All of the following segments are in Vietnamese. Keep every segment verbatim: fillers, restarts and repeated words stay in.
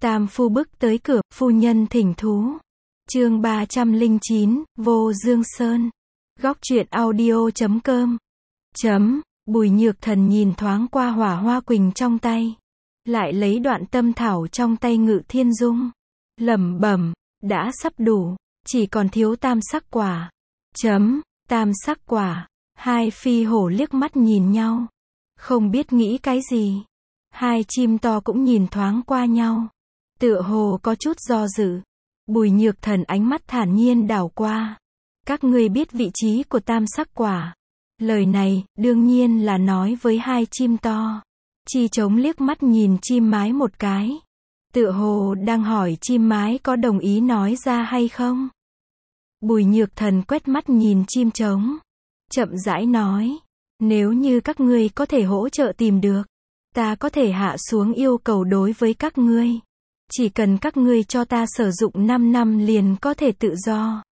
Tam phu bước tới cửa, phu nhân thỉnh thú. Chương ba trăm lẻ chín, Vô Dương Sơn. Góc truyện audio chấm com. Chấm, Bùi Nhược Thần nhìn thoáng qua hỏa hoa quỳnh trong tay. Lại lấy đoạn tâm thảo trong tay Ngự Thiên Dung. Lẩm bẩm, đã sắp đủ, chỉ còn thiếu tam sắc quả. Chấm, tam sắc quả. Hai phi hổ liếc mắt nhìn nhau. Không biết nghĩ cái gì. Hai chim to cũng nhìn thoáng qua nhau. Tựa hồ có chút do dự. Bùi Nhược Thần ánh mắt thản nhiên đảo qua. Các ngươi biết vị trí của tam sắc quả. Lời này, đương nhiên là nói với hai chim to. Chi Trống liếc mắt nhìn chim mái một cái. Tựa hồ đang hỏi chim mái có đồng ý nói ra hay không. Bùi Nhược Thần quét mắt nhìn chim trống. Chậm rãi nói. Nếu như các ngươi có thể hỗ trợ tìm được. Ta có thể hạ xuống yêu cầu đối với các ngươi. Chỉ cần các ngươi cho ta sử dụng năm năm liền có thể tự do.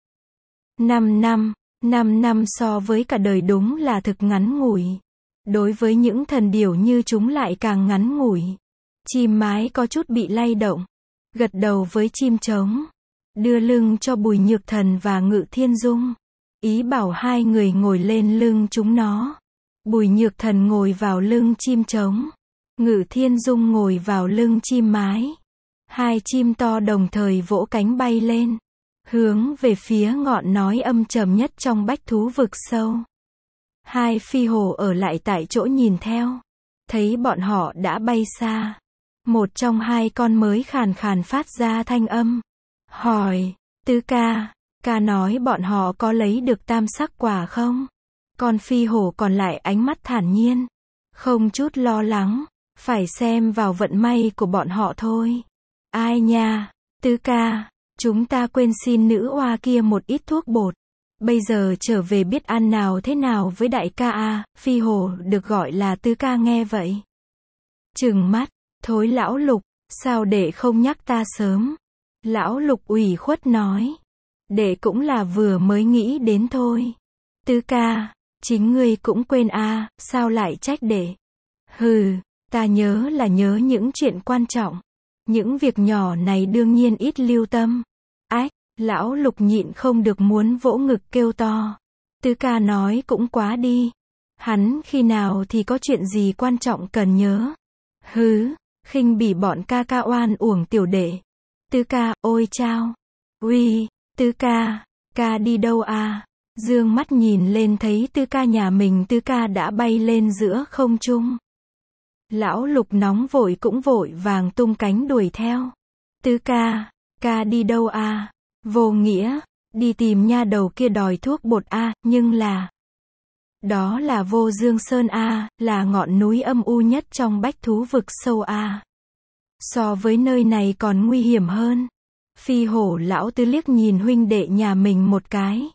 năm năm, năm năm so với cả đời đúng là thực ngắn ngủi. Đối với những thần điểu như chúng lại càng ngắn ngủi. Chim mái có chút bị lay động. Gật đầu với chim trống. Đưa lưng cho Bùi Nhược Thần và Ngự Thiên Dung. Ý bảo hai người ngồi lên lưng chúng nó. Bùi Nhược Thần ngồi vào lưng chim trống. Ngự Thiên Dung ngồi vào lưng chim mái. Hai chim to đồng thời vỗ cánh bay lên. Hướng về phía ngọn nói âm trầm nhất trong bách thú vực sâu. Hai phi hổ ở lại tại chỗ nhìn theo. Thấy bọn họ đã bay xa. Một trong hai con mới khàn khàn phát ra thanh âm. Hỏi, tứ ca, ca nói bọn họ có lấy được tam sắc quả không? Con phi hổ còn lại ánh mắt thản nhiên. Không chút lo lắng. Phải xem vào vận may của bọn họ thôi. Ai nha, tứ ca, chúng ta quên xin nữ oa kia một ít thuốc bột. Bây giờ trở về biết ăn nào thế nào với đại ca a. Phi hổ được gọi là tứ ca nghe vậy. Trừng mắt, thối lão Lục, sao đệ không nhắc ta sớm? Lão Lục ủy khuất nói. Đệ cũng là vừa mới nghĩ đến thôi. Tứ ca, chính ngươi cũng quên a, sao lại trách đệ? Hừ, ta nhớ là nhớ những chuyện quan trọng. Những việc nhỏ này đương nhiên ít lưu tâm. Ách, lão Lục nhịn không được muốn vỗ ngực kêu to. Tứ ca nói cũng quá đi. Hắn khi nào thì có chuyện gì quan trọng cần nhớ. Hứ, khinh bỉ bọn ca ca oan uổng tiểu đệ. Tứ ca, ôi chao. Uy, tứ ca, ca đi đâu à? Dương mắt nhìn lên thấy tứ ca nhà mình tứ ca đã bay lên giữa không trung. Lão Lục nóng vội cũng vội vàng tung cánh đuổi theo. Tứ ca, ca đi đâu à? Vô nghĩa, đi tìm nha đầu kia đòi thuốc bột a, à, nhưng là... Đó là Vô Dương Sơn a, à, là ngọn núi âm u nhất trong bách thú vực sâu a. À. So với nơi này còn nguy hiểm hơn. Phi hổ lão tứ liếc nhìn huynh đệ nhà mình một cái.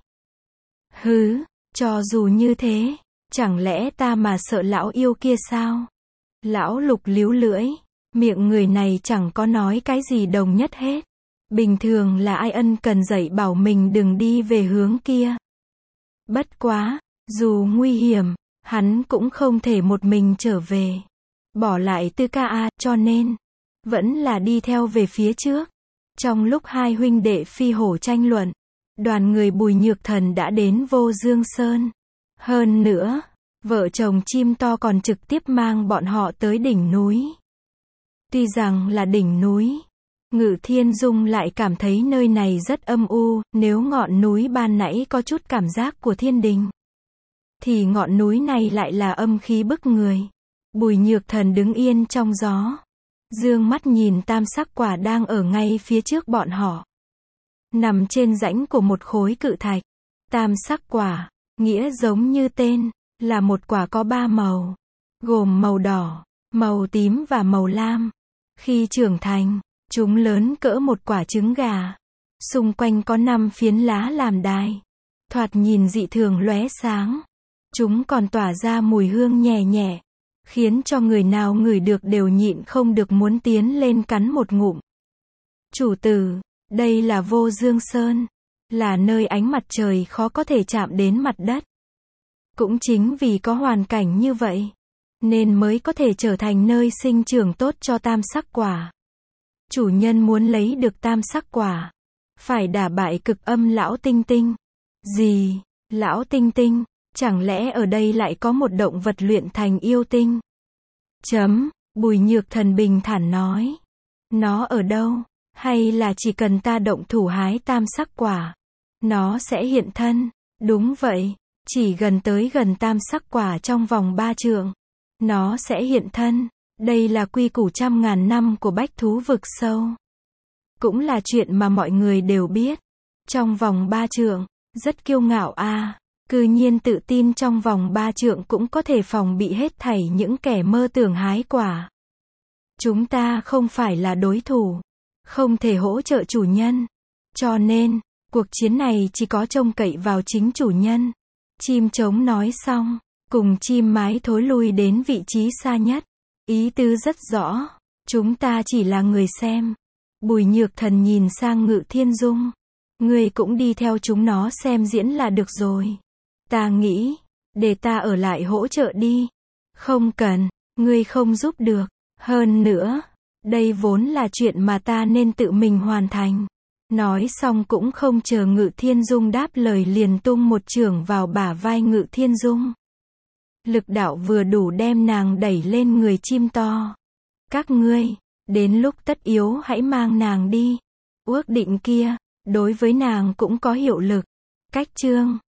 Hứ, cho dù như thế, chẳng lẽ ta mà sợ lão yêu kia sao? Lão Lục líu lưỡi, miệng người này chẳng có nói cái gì đồng nhất hết. Bình thường là ai ân cần dạy bảo mình đừng đi về hướng kia. Bất quá, dù nguy hiểm, hắn cũng không thể một mình trở về. Bỏ lại tư ca a, cho nên, vẫn là đi theo về phía trước. Trong lúc hai huynh đệ phi hổ tranh luận, đoàn người Bùi Nhược Thần đã đến Vô Dương Sơn. Hơn nữa, vợ chồng chim to còn trực tiếp mang bọn họ tới đỉnh núi. Tuy rằng là đỉnh núi, Ngự Thiên Dung lại cảm thấy nơi này rất âm u, nếu ngọn núi ban nãy có chút cảm giác của thiên đình, thì ngọn núi này lại là âm khí bức người. Bùi Nhược Thần đứng yên trong gió, dương mắt nhìn tam sắc quả đang ở ngay phía trước bọn họ. Nằm trên rãnh của một khối cự thạch. Tam sắc quả, nghĩa giống như tên, là một quả có ba màu, gồm màu đỏ, màu tím và màu lam. Khi trưởng thành, chúng lớn cỡ một quả trứng gà. Xung quanh có năm phiến lá làm đài. Thoạt nhìn dị thường lóe sáng. Chúng còn tỏa ra mùi hương nhẹ nhẹ, khiến cho người nào ngửi được đều nhịn không được muốn tiến lên cắn một ngụm. Chủ tử, đây là Vô Dương Sơn, là nơi ánh mặt trời khó có thể chạm đến mặt đất. Cũng chính vì có hoàn cảnh như vậy, nên mới có thể trở thành nơi sinh trưởng tốt cho tam sắc quả. Chủ nhân muốn lấy được tam sắc quả, phải đả bại cực âm lão tinh tinh. Gì? Lão tinh tinh? Chẳng lẽ ở đây lại có một động vật luyện thành yêu tinh? Chấm, Bùi Nhược Thần bình thản nói. Nó ở đâu? Hay là chỉ cần ta động thủ hái tam sắc quả, nó sẽ hiện thân? Đúng vậy, chỉ gần tới gần tam sắc quả trong vòng ba trượng, nó sẽ hiện thân. Đây là quy củ trăm ngàn năm của bách thú vực sâu. Cũng là chuyện mà mọi người đều biết. Trong vòng ba trượng, rất kiêu ngạo a, à. Cư nhiên tự tin trong vòng ba trượng cũng có thể phòng bị hết thảy những kẻ mơ tưởng hái quả. Chúng ta không phải là đối thủ, không thể hỗ trợ chủ nhân. Cho nên, cuộc chiến này chỉ có trông cậy vào chính chủ nhân. Chim trống nói xong, cùng chim mái thối lui đến vị trí xa nhất. Ý tứ rất rõ, chúng ta chỉ là người xem. Bùi Nhược Thần nhìn sang Ngự Thiên Dung. Ngươi cũng đi theo chúng nó xem diễn là được rồi. Ta nghĩ, để ta ở lại hỗ trợ đi. Không cần, ngươi không giúp được. Hơn nữa, đây vốn là chuyện mà ta nên tự mình hoàn thành. Nói xong cũng không chờ Ngự Thiên Dung đáp lời liền tung một chưởng vào bả vai Ngự Thiên Dung. Lực đạo vừa đủ đem nàng đẩy lên người chim to. Các ngươi, đến lúc tất yếu hãy mang nàng đi. Ước định kia, đối với nàng cũng có hiệu lực. Cách chương